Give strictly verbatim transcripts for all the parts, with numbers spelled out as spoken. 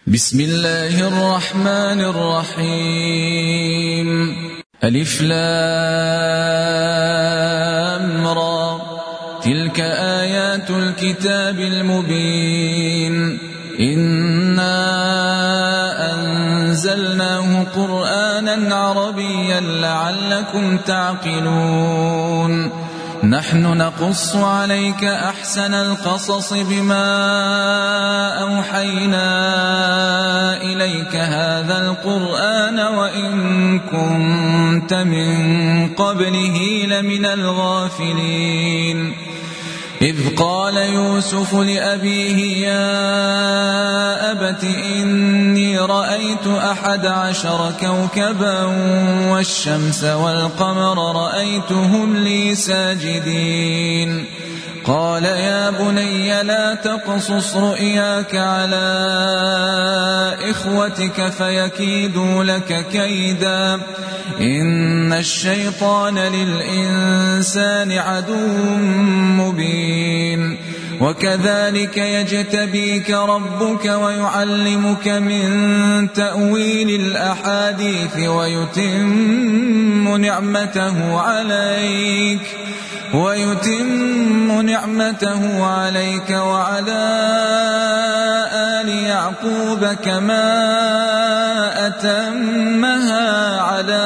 بسم الله الرحمن الرحيم. ألف لام را، تلك آيات الكتاب المبين. إنا أنزلناه قرآنا عربيا لعلكم تعقلون. نحن نقص عليك أحسن القصص بما أوحينا إليك هذا القرآن وإن كنت من قبله لمن الغافلين. إذ قال يوسف لأبيه يا أبت إني رأيت أحد عشر كوكبا والشمس والقمر رأيتهم لي ساجدين. قال يا بني لا تقصص رؤياك على إخوتك فيكيدوا لك كيدا، إن الشيطان للإنسان عدو مبين. وكذلك يجتبيك ربك ويعلمك من تأويل الأحاديث ويتم نعمته عليك ويتم نعمته عليك وعلى آل يعقوب كما أتمها على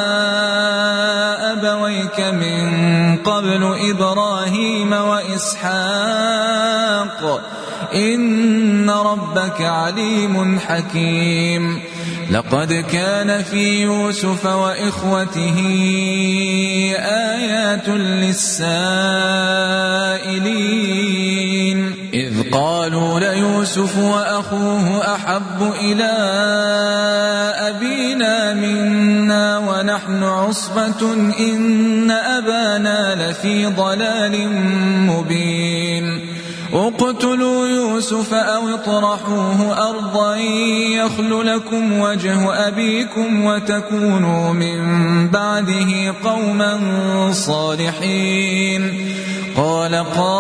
أبويك من قبل إبراهيم وإسحاق إن ربك عليم حكيم. لقد كان في يوسف وإخوته آيات للسائلين إذ قالوا ليوسف وأخوه أحب إلى أبينا منا ونحن عصبة إن أبانا لفي ضلال مبين. اقتلوا يوسف أو اطرحوه أرضا يخل لكم وجه أبيكم وتكونوا من بعده قوما صالحين. قال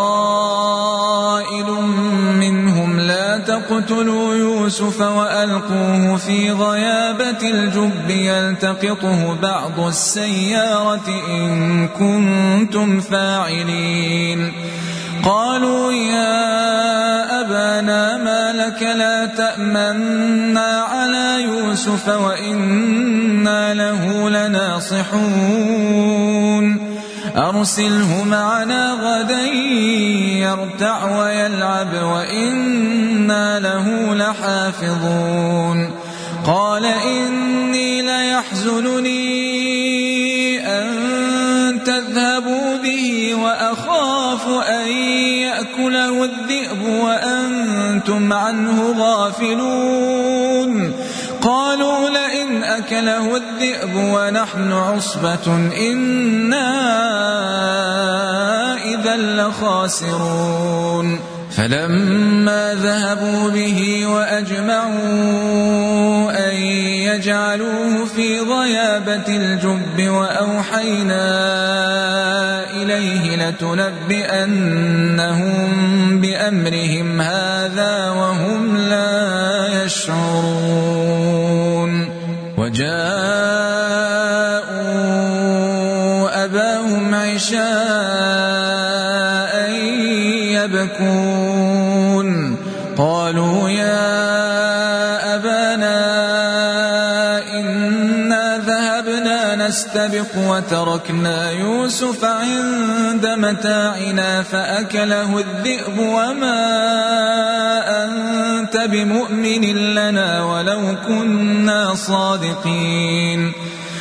قائل منهم لا تقتلوا يوسف وألقوه في غيابة الجب يلتقطه بعض السيارة إن كنتم فاعلين. قالوا يا أبانا ما لك لا تأمنا على يوسف وإنا له لناصحون. أرسله معنا غدا يرتع ويلعب وإنا له لحافظون. قال إني ليحزنني أن تذهبوا به وأخاف أن يأكله الذئب وأنتم عنه غافلون. قالوا لئن أكله الذئب ونحن عصبة إنا إذا لخاسرون. فلما ذهبوا به وأجمعوا أن يجعلوه في غيابة الجب وأوحينا إليه لتنبئنهم بأمرهم هذا وهم لا يشعرون. وجاءوا أباهم عشاء يبكون. قالوا يا أبانا إنا ذهبنا نستبق وتركنا يوسف عند متاعنا فأكله الذئب وما أنت بمؤمن لنا ولو كنا صادقين.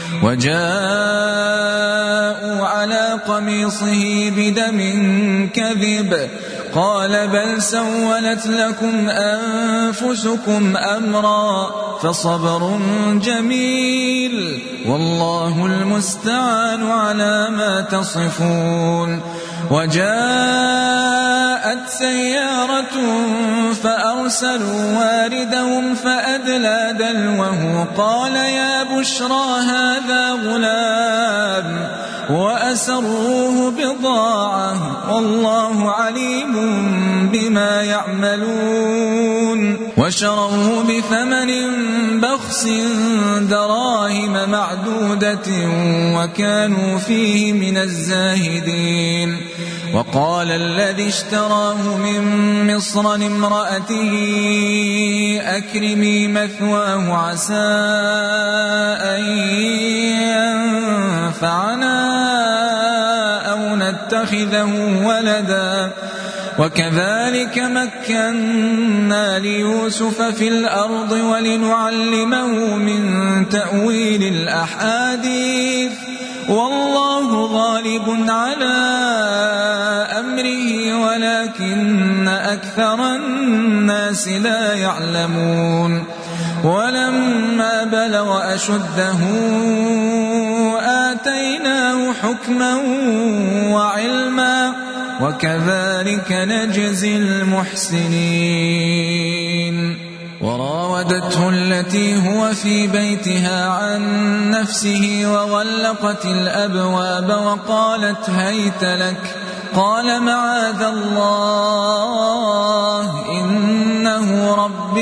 وجاءوا على قميصه بدم كذب. قال بل سولت لكم أنفسكم أمرا فصبر جميل والله المستعان على ما تصفون. وجاءت سيارة فأرسلوا واردهم فأدلى دلوه قال يا بشرى هذا غلام وأسروه بضاعة والله عليم بما يعملون. يشركون وشروه بثمن بخس دراهم معدودة وكانوا فيه من الزاهدين. وقال الذي اشتراه من مصر لامرأته أكرمي مثواه عسى أن ينفعنا أو نتخذه ولدا وكذلك مكنا ليوسف في الأرض ولنعلمه من تأويل الأحاديث والله غالب على أمره ولكن أكثر الناس لا يعلمون. ولما بلغ أشده آتيناه حكما وعلما وكذلك نجزي المحسنين. وراودته التي هو في بيتها عن نفسه وغلقت الأبواب وقالت هيت لك قال معاذ الله إنه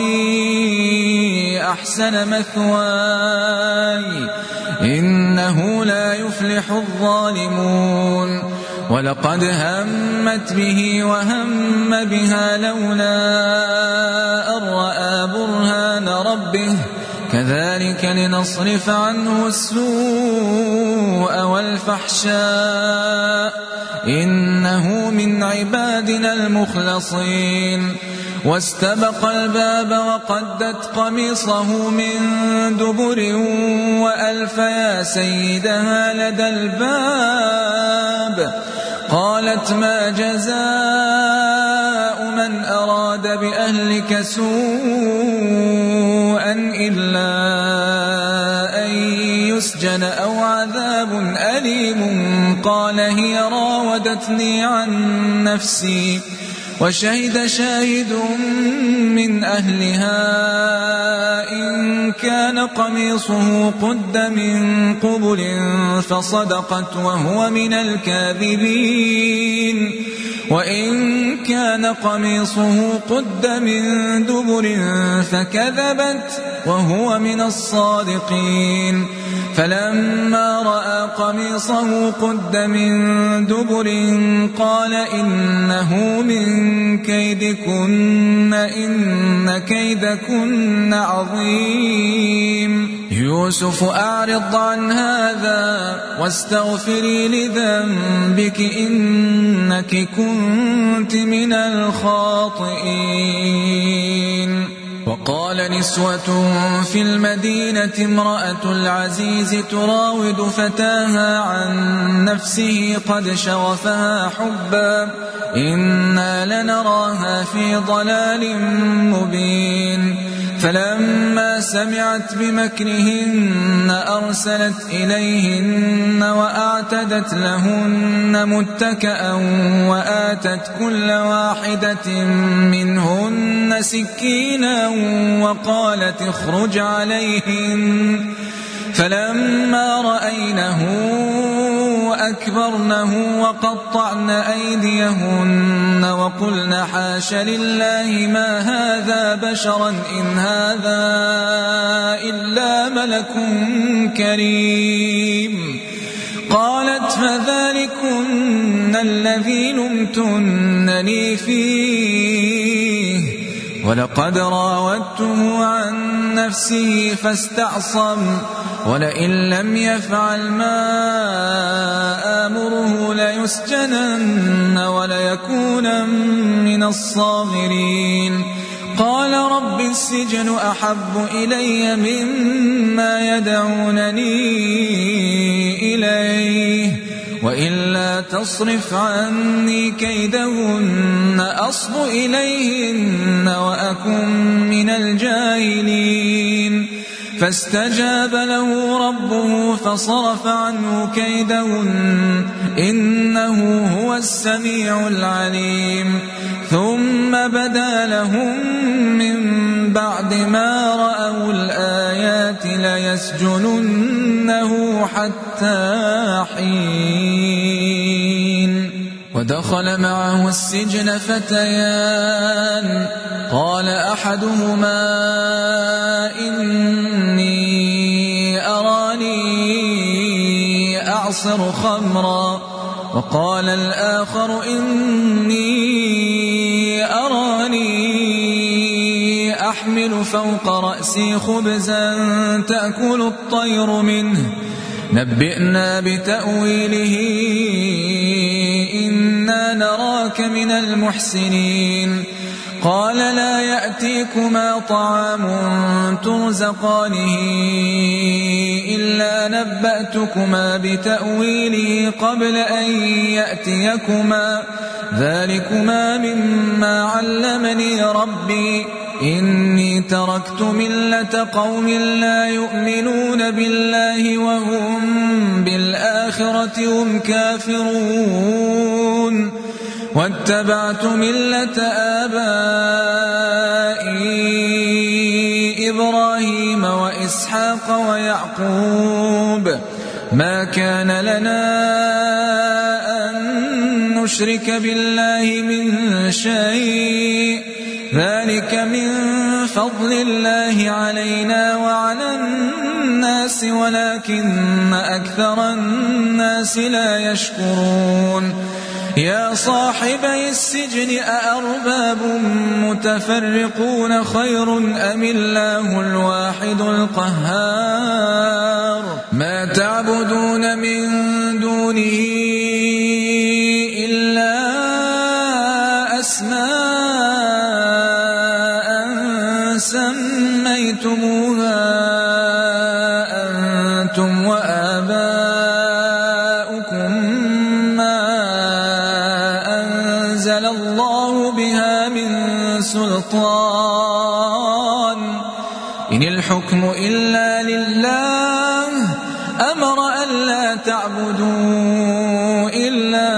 ربي أحسن مثواي إنه لا يفلح الظالمون. ولقد همت به وهم بها لولا أن رأى برهان ربه كذلك لنصرف عنه السوء والفحشاء إنه من عبادنا المخلصين. واستبق الباب وقدت قميصه من دبر وألف يا سيدها لدى الباب قالت ما جزاء من أراد بأهلك سوءا إلا أن يسجن أو عذاب أليم قال هي راودتني عن نفسي وشهد شاهد من أهلها إن كان قميصه قد من قبل فصدقت وهو من الكاذبين وإن كان قميصه قد من دبر فكذبت وهو من الصادقين. فلما رأى قميصه قد من دبر قال إنه من كيدكن إن كيدكن عظيم. يوسف أعرض عن هذا واستغفري لذنبك إنك كنت من الخاطئين. وقال نسوة في المدينة امرأة العزيز تراود فتاها عن نفسه قد شغفها حبا إنا لنراها في ضلال مبين. فلما سمعت بمكرهن أرسلت إليهن وأعتدت لهن متكأ وآتت كل واحدة منهن سكينا وقالت اخرج عليهن. فلما رأينه أكبرنه وقطعن أيديهن وقلن حاش لله ما هذا بشرا إن هذا إلا ملك كريم. قالت فذلكن الذي لمتنني فيه ولقد راودته عن نفسه فاستعصم ولئن لم يفعل ما آمره ليسجنن وليكون من الصاغرين. قال رب السجن أحب إلي مما يدعونني إليه وإلا تصرف عني كيدهن أصب إليهن وأكن من الجاهلين. فاستجاب له ربه فصرف عنه كيدهن إنه هو السميع العليم. ثم بدا لهم من بعد ما رأوا الآيات ليسجننه حتى حين. ودخل معه السجن فتيان قال أحدهما إني أراني أعصر خمرا وقال الآخر إني أراني أحمل فوق رأسي خبزا تأكل الطير منه نبئنا بتأويله إنا نراك من المحسنين قال لا يأتيكما طعام ترزقانه إلا نبأتكما بتأويله قبل أن يأتيكما ذلكما مما علمني ربي إني تركت ملة قوم لا يؤمنون بالله وهم بالآخرة هم كافرون واتبعت ملة آبائي إبراهيم وإسحاق ويعقوب ما كان لنا أن نشرك بالله من شيء ذلك من فضل الله علينا وعلى الناس ولكن أكثر الناس لا يشكرون يا صاحبي السجن أأرباب متفرقون خير أم الله الواحد القهار ما تعبدون من دونه إلا أسماء سميتموها أنتم وآباؤكم ما أنزل الله بها من سلطان إن الحكم إلا لله أمر ألا تعبدوا إلا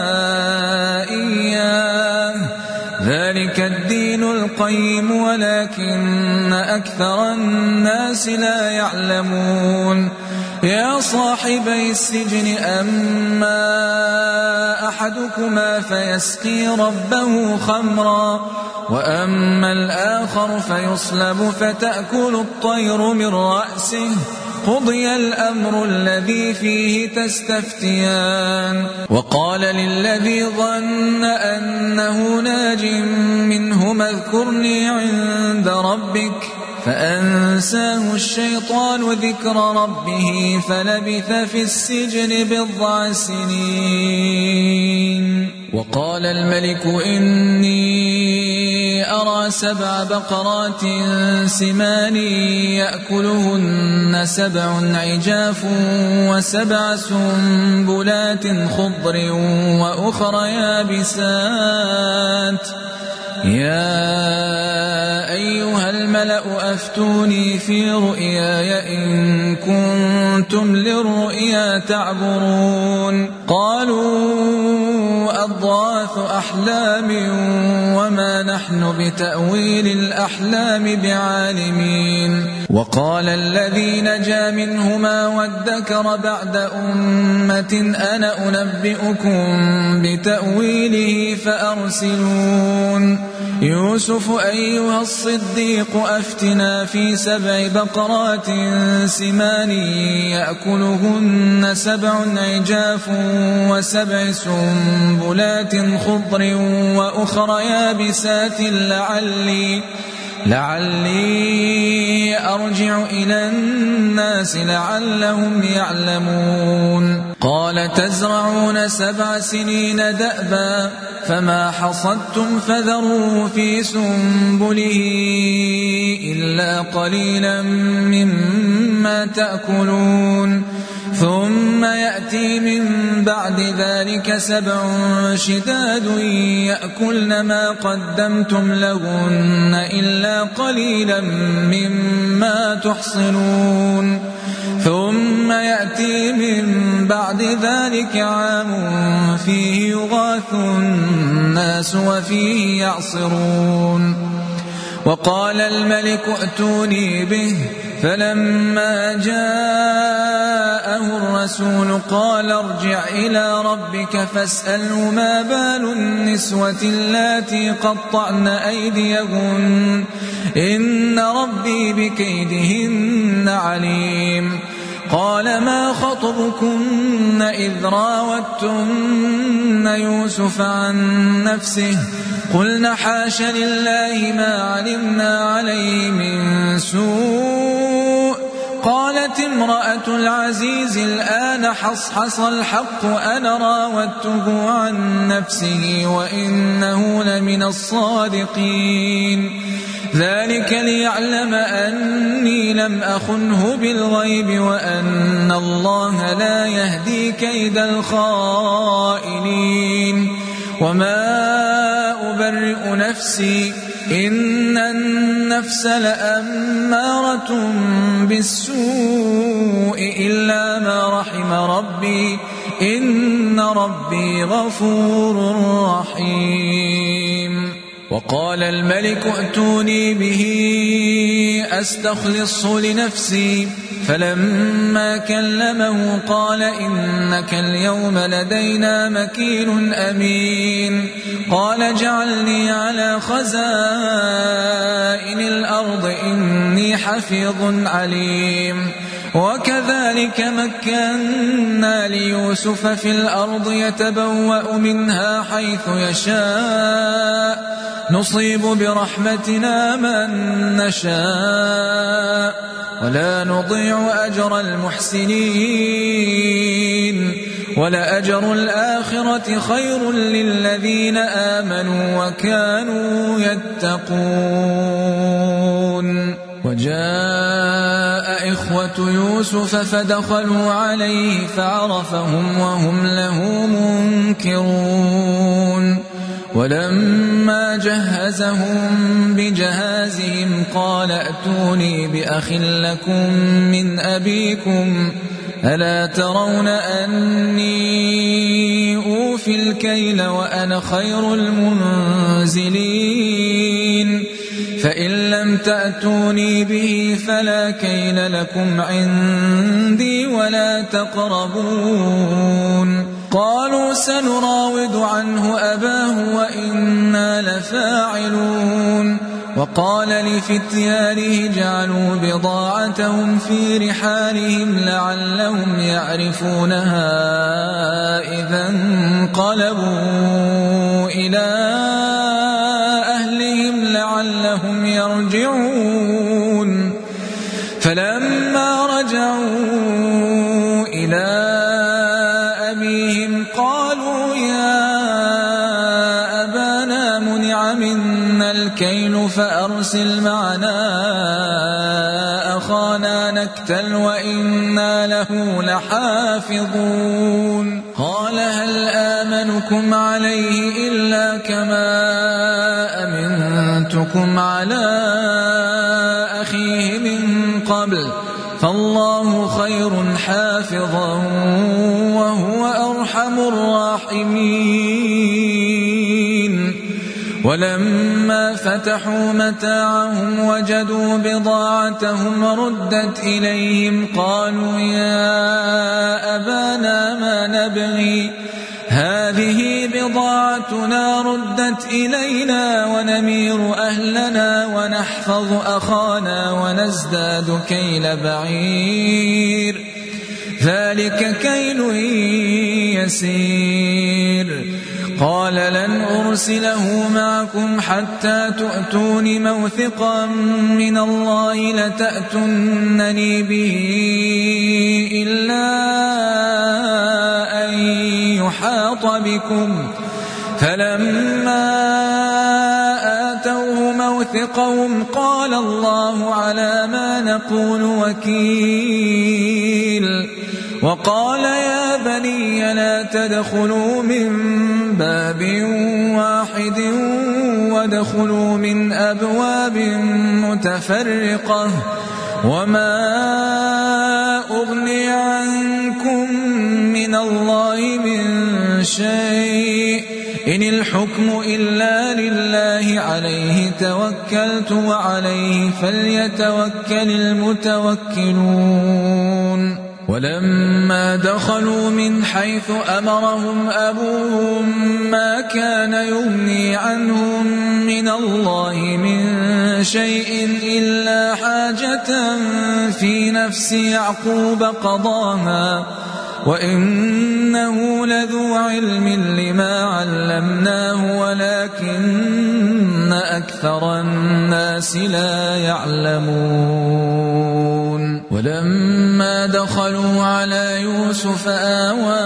إياه ذلك الدين القيم ولكن أكثر الناس لا يعلمون يا صاحبي السجن أما أحدكما فيسقي ربه خمرا وأما الآخر فيصلب فتأكل الطير من رأسه قضي الأمر الذي فيه تستفتيان وقال للذي ظن أنه ناج منهما اذكرني عند ربك فأنساه الشيطان ذكر ربه فلبث في السجن بضع سنين وقال الملك إني أرى سبع بقرات سمان يأكلهن سبع عجاف وسبع سنبلات خضر وأخرى يابسات يا أيها الملأ أفتوني في رؤياي إن كنتم للرؤيا تعبرون قالوا أضغاث أحلام وما نحن بتأويل الأحلام بعالمين وقال الذي نجا منهما وادكر بعد أمة أنا أنبئكم بتأويله فأرسلون يوسف أيها الصديق أفتنا في سبع بقرات سمان يأكلهن سبع عجاف وسبع سنبلات خضر وأخرى يابسات لعلي لعلي أرجع إلى الناس لعلهم يعلمون قال تزرعون سبع سنين دأبا فما حصدتم فذروه في سنبله إلا قليلا مما تأكلون ثم يأتي من بعد ذلك سبع شداد يأكلن ما قدمتم لهن إلا قليلا مما تحصنون ثم يأتي من بعد ذلك عام فيه يغاث الناس وفيه يعصرون وقال الملك ائتوني به فلما جاءه الرسول قال ارجع إلى ربك فاسأله ما بال النسوة اللاتي قطعن أيديهن إن ربي بكيدهن عليم. قال ما خطبكن إذ راوتن يوسف عن نفسه قلن حاش لله ما علمنا عليه من سوء. قالت امرأة العزيز الآن حصحص الحق أنا راودته عن نفسه وإنه لمن الصادقين. ذلك ليعلم أني لم أخنه بالغيب وأن الله لا يهدي كيد الخائنين. وما أبرئ نفسي إن النفس لأمارة بالسوء إلا ما رحم ربي إن ربي غفور رحيم. وقال الملك ائتوني به أستخلصه لنفسي فلما كلمه قال إنك اليوم لدينا مكين أمين. قال اجعلني على خزائن الأرض إني حفيظ عليم. وكذلك مكنا ليوسف في الأرض يتبوأ منها حيث يشاء نصيب برحمتنا من نشاء ولا نضيع أجر المحسنين ولأجر الآخرة خير للذين آمنوا وكانوا يتقون. وجاء إخوة يوسف فدخلوا عليه فعرفهم وهم له منكرون. ولما جهزهم بجهازهم قال ائتوني بأخ لكم من أبيكم ألا ترون أني أوفي الكيل وأنا خير المنزلين. فإن لم تأتوني به فلا كيل لكم عندي ولا تقربون. قالوا سنراود عنه أباه وإنا لفاعلون. وقال لفتيانه جعلوا بضاعتهم في رحالهم لعلهم يعرفونها إذا انقلبوا إلى أهلهم لعلهم يرجعون. فلما رجعوا إلى أبيهم قالوا يا أبانا منع منا الكيل فأرسل معنا أخانا نكتل وإنا له لحافظون. قال هل آمنكم عليه إلا كما أمنتكم على أخيه من قبل فالله خير حافظا وهو أرحم الراحمين. ولما فتحوا متاعهم وجدوا بضاعتهم ردت إليهم قالوا يا أبانا ما نبغي هذه بضاعتنا ردت إلينا ونمير أهلنا ونحفظ أخانا ونزداد كيل بعير ذلك كيل يسير. قال لن أرسله معكم حتى تؤتون موثقا من الله لتأتونني به إلا أن يحاط بكم. فلما آتوه موثقهم قال الله على ما نقول وكيل. وقال يا بني لا تدخلوا من باب واحد وادخلوا من أبواب متفرقة وما أغني عنكم من الله من شيء إن الحكم إلا لله عليه توكلت وعليه فليتوكل المتوكلون ولما دخلوا من حيث أمرهم أبوهم ما كان يغني عنهم من الله من شيء إلا حاجة في نفس يعقوب قضاها وإنه لذو علم لما علمناه ولكن أكثر الناس لا يعلمون ولما دخلوا على يوسف آوى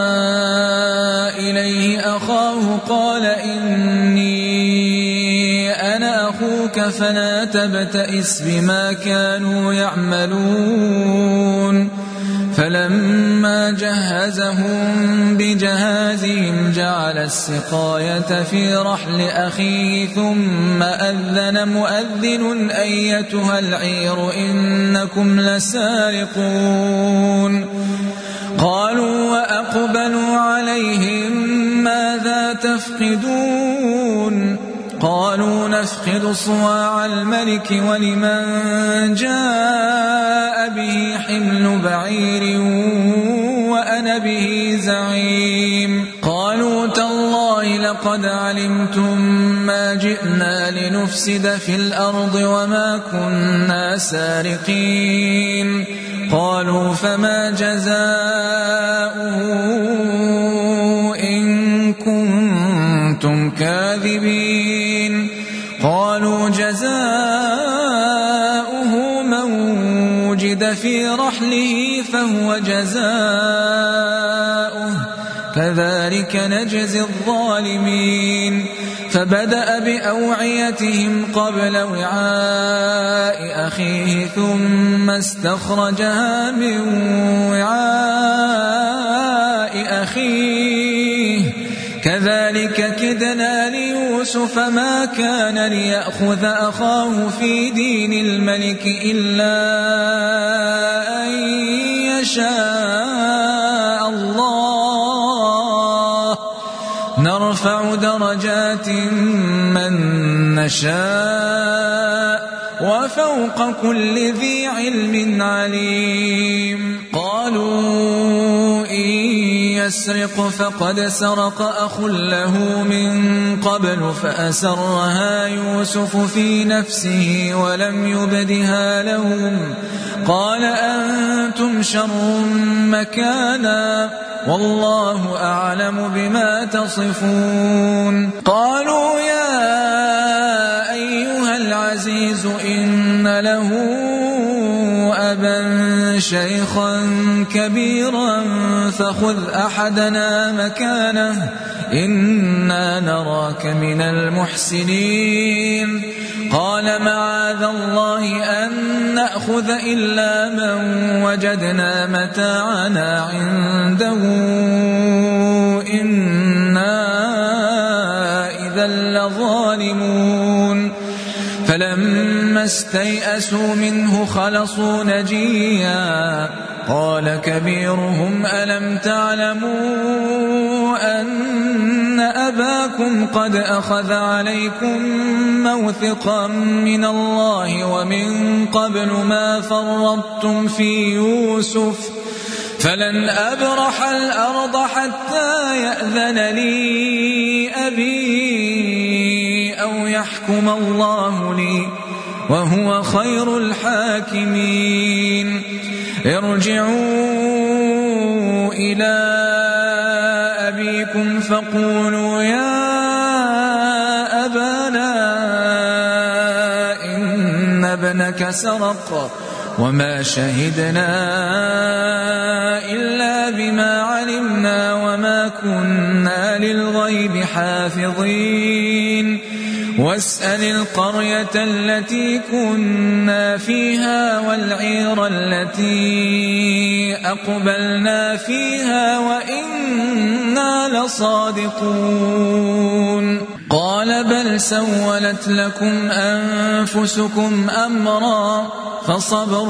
إليه أخاه قال إني أنا أخوك فلا تبتئس بما كانوا يعملون فلما جهزهم بجهازهم جعل السقاية في رحل أخيه ثم أذن مؤذن أيتها العير إنكم لسارقون قالوا وأقبلوا عليهم ماذا تفقدون قالوا نفقد صواع الملك ولمن جاء به حمل بعير وأنا به زعيم قالوا تالله لقد علمتم ما جئنا لنفسد في الأرض وما كنا سارقين قالوا فما جزاؤه إن كنتم كاذبين قالوا جزاؤه من وجد في رحله فهو جزاؤه كذلك نجزي الظالمين فبدأ بأوعيتهم قبل وعاء أخيه ثم استخرجها من وعاء أخيه كذلك كدنا ليوسف ما كان ليأخذ أخاه في دين الملك إلا أن يشاء الله نرفع درجات من نشاء وفوق كل ذي علم عليم قالوا إن يسرق فقد سرق أخ له من قبل فأسرها يوسف في نفسه ولم يبدها لهم قال أنتم شر مكانا والله أعلم بما تصفون قالوا يا أيها العزيز إن له أبا شيخا كبيرا فخذ أحدنا مكانه إنا نراك من المحسنين قال معاذ الله أن نأخذ إلا من وجدنا متاعنا عنده إنا إذا لظالمون فلما استيئسوا منه خلصوا نجيا قال كبيرهم ألم تعلموا أن أباكم قد أخذ عليكم موثقا من الله ومن قبل ما فرطتم في يوسف فلن أبرح الأرض حتى يأذن لي أبي أو يحكم الله لي وهو خير الحاكمين ارجعوا إلى أبيكم فقولوا يا أبانا إن ابنك سرق وما شهدنا إلا بما علمنا وما كنا للغيب حافظين واسأل القرية التي كنا فيها والعير التي أقبلنا فيها وإنا لصادقون قال بل سولت لكم أنفسكم أمرا فصبر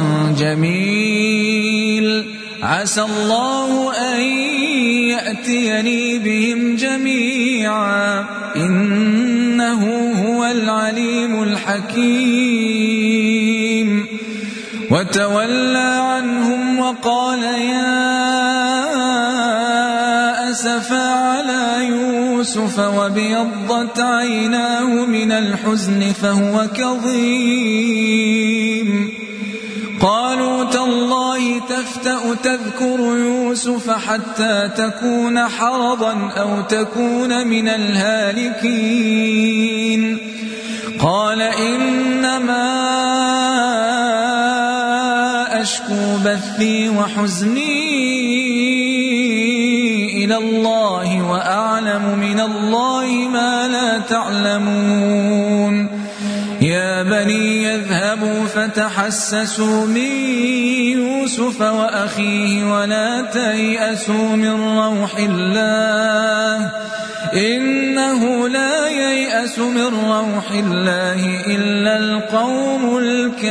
جميل عسى الله أن يأتيني بهم جميعا إنه هو العليم الحكيم. وتولى عنهم وقال يا أسفا على يوسف وابيضت عيناه من الحزن فهو كظيم. قالوا تالله تفتأ تذكر يوسف حتى تكون حرضا أو تكون من الهالكين. قال إنما أشكو بثي وحزني إلى الله وأعلم من الله ما لا تعلمون. يا بني يذهبوا فتحسسوا من يوسف وأخيه ولا تيأسوا من روح الله إنه لا ييأس من روح الله إلا القوم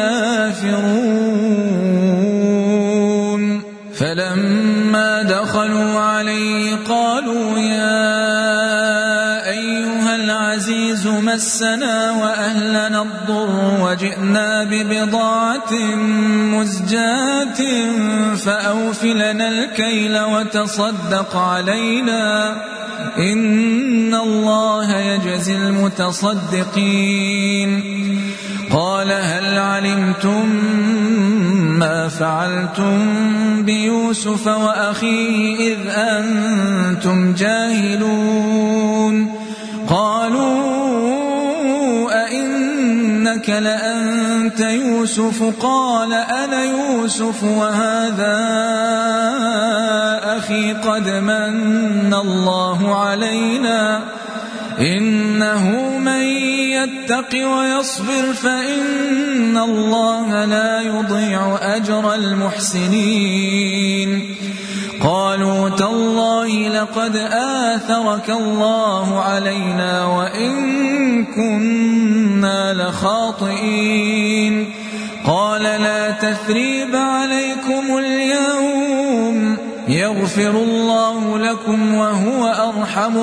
الكافرون. فلما دخلوا عليه قالوا يا أيها العزيز مسنا وأهلنا الضر وجئنا ببضاعة مزجاة فأوف لنا الكيل وتصدق علينا إن الله يجزي المتصدقين. قال هل علمتم ما فعلتم بيوسف وأخيه إذ أنتم جاهلون؟ قالوا أئنك لأنت يوسف؟ قال أنا يوسف وهذا أخي قد من الله علينا إنه من يتق ويصبر فإن الله لا يضيع أجر المحسنين. قالوا تالله لقد آثرك الله علينا وإن كنا لخاطئين. قال لا تثريب عليكم اليوم يغفر الله لكم وهو أرحم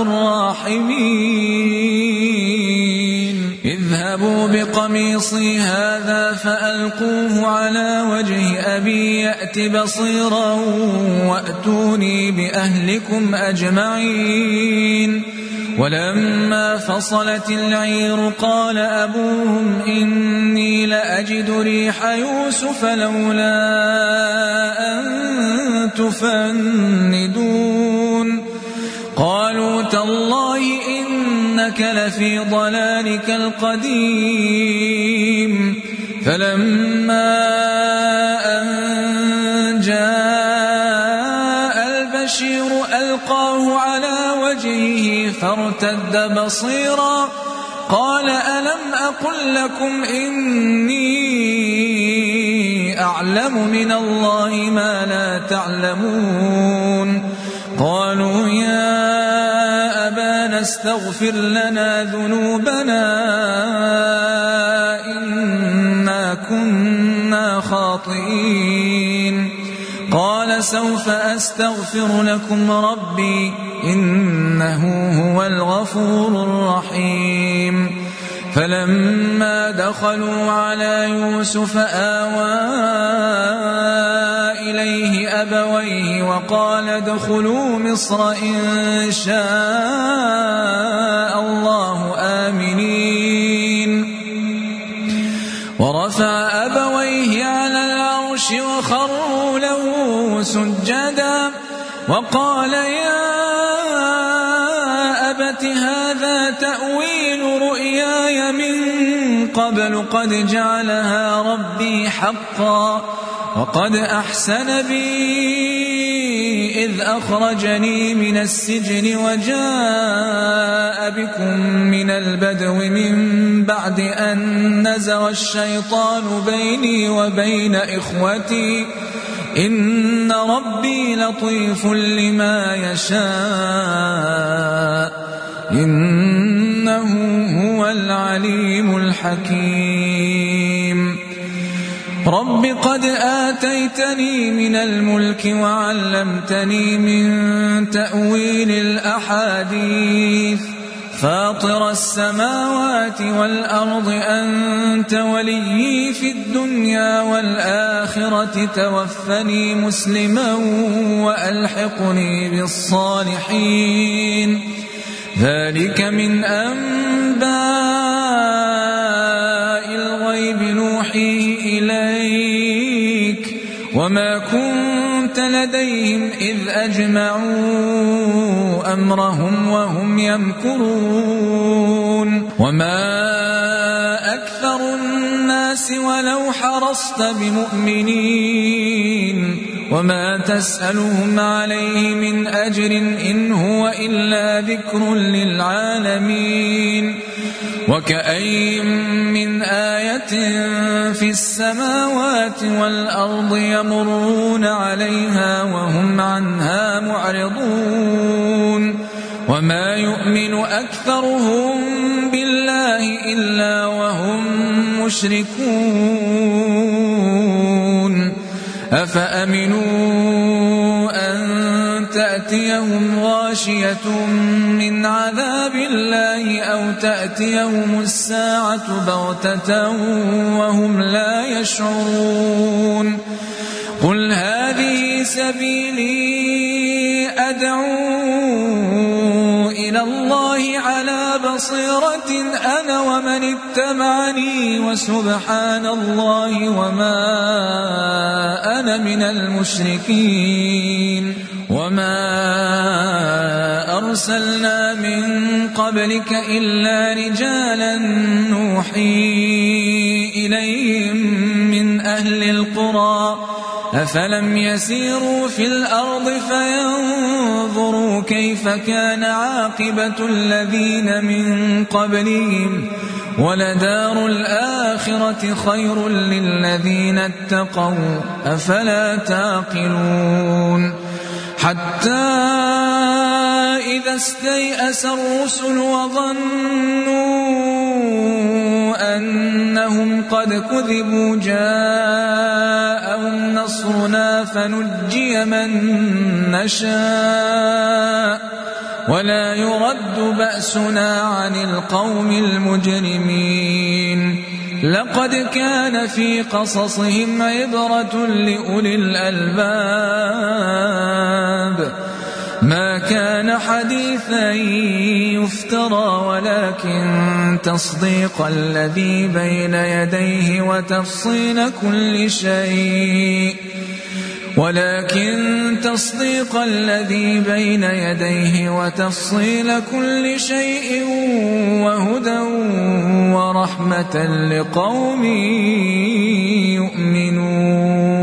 الراحمين. اذهبوا بقميصي هذا فألقوه على وجه أبي يأت بصيرا وأتوني بأهلكم أجمعين. ولما فصلت العير قال أبوهم إني لأجد ريح يوسف لولا أن تفندون. قالوا تالله إنك لفي ضلالك القديم. فلما أن جاء البشير ألقاه على وجهه فارتد بصيرا قال ألم أقل لكم إني أعلم من الله ما لا تعلمون؟ قالوا يا أبانا استغفر لنا ذنوبنا إنا كنا خاطئين. قال سوف أستغفر لكم ربي إنه هو الغفور الرحيم. فلما دخلوا على يوسف آوى إليه أبويه وقال ادخلوا مصر إن شاء الله آمنين. ورفع أبويه على العرش وخروا له سجدا وقال يا أبت هذا تأويل رؤياي من قبل قد جعلها ربي حقا وقد أحسن بي إذ أخرجني من السجن وجاء بكم من البدو من بعد أن نزغ الشيطان بيني وبين إخوتي إن ربي لطيف لما يشاء إن العليم الحكيم رب قد آتيتني من الملك وعلمتني من تأويل الأحاديث فاطر السماوات والأرض أنت وليي في الدنيا والآخرة توفني مسلما وألحقني بالصالحين ذلك من أنباء الغيب نوحيه إليك وما كنت لديهم إذ أجمعوا أمرهم وهم يمكرون وما أكثر الناس ولو حرصت بمؤمنين وما تسألهم عليه من أجر إن هو إلا ذكر للعالمين وكأين من آية في السماوات والأرض يمرون عليها وهم عنها معرضون وما يؤمن أكثرهم بالله إلا وهم مشركون أفأمنوا أن تأتيهم غاشية من عذاب الله أو تأتيهم الساعة بغتة وهم لا يشعرون قل هذه سبيلي أدعو إلى الله على بصيرة أنا ومن اتبعني وسبحان الله وما أنا من المشركين وما أرسلنا من قبلك إلا رجالا نوحي إليهم من أهل القرى أفلم يسيروا في الأرض فينظروا كيف كان عاقبة الذين من قبلهم ولدار الآخرة خير للذين اتقوا أفلا تعقلون حتى إذا استيأس الرسل وظنوا أنهم قد كذبوا جاءهم نصرنا فنجي من نشاء ولا يرد بأسنا عن القوم المجرمين لقد كان في قصصهم عبرة لأولي الألباب ما كان حديثا يفترى ولكن تصديق الذي بين يديه وتفصيل كل شيء ولكن تصديق الذي بين يديه وتفصيل كل شيء وهدى ورحمة لقوم يؤمنون